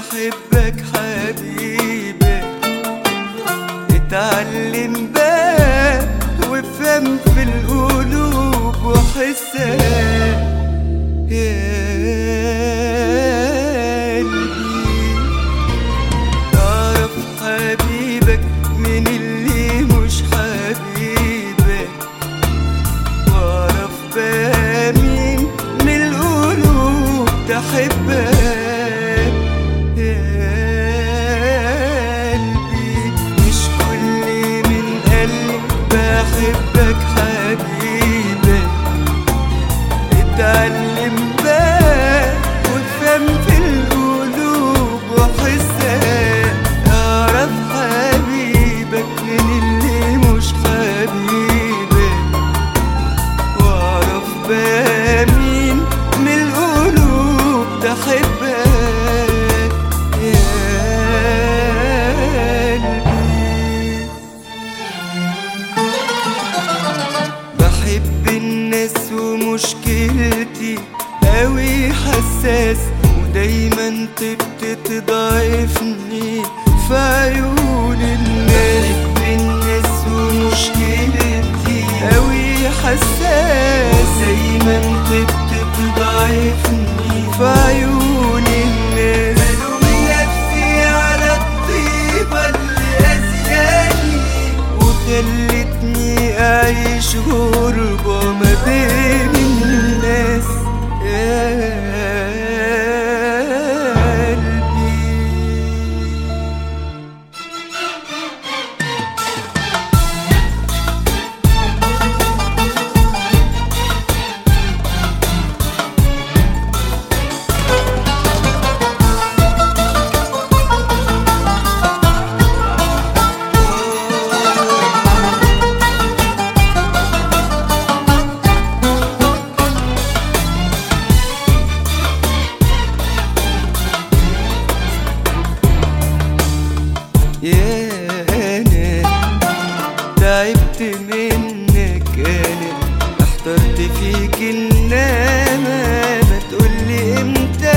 بحبك حبيبي، اتعلم بقى وافهم في القلوب وحسها يا قلبي. تعرف حبيبك من اللي مش حبيبك، واعرف بقى مين من القلوب تحبك يا قلبي. مش كل من قالي بحبك حبيبي، اتعلم بقى وافهم في القلوب وحسها. اعرف حبيبك من اللي مش حبيبك، واعرف بقى مين من القلوب تحبك يا قلبي. بحب الناس ومشكلتي قوي حساس، ودايما طيبتي تضعفني في عيون الناس. بحب الناس ومشكلتي قوي حساس، دايما طيبتي تضعفني في عيون الناس. بلوم نفسي على الطيبة اللي أذياني وخلتني أعيش غربة ما بين الناس يا قلبي. يا أنا تعبت منك، أنا احترت فيك، إنما ما تقولي إمتى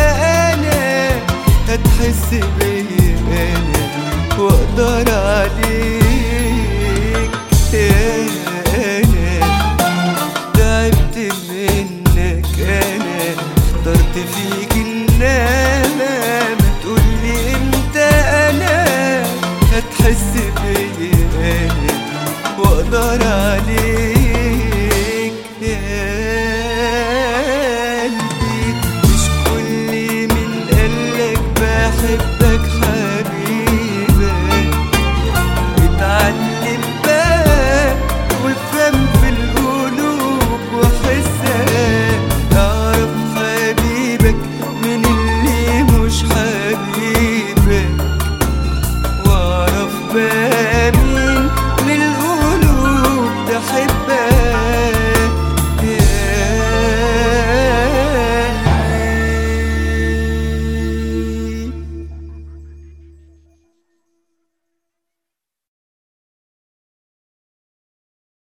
أنا هتحس بيا أنا وأقدر عليك.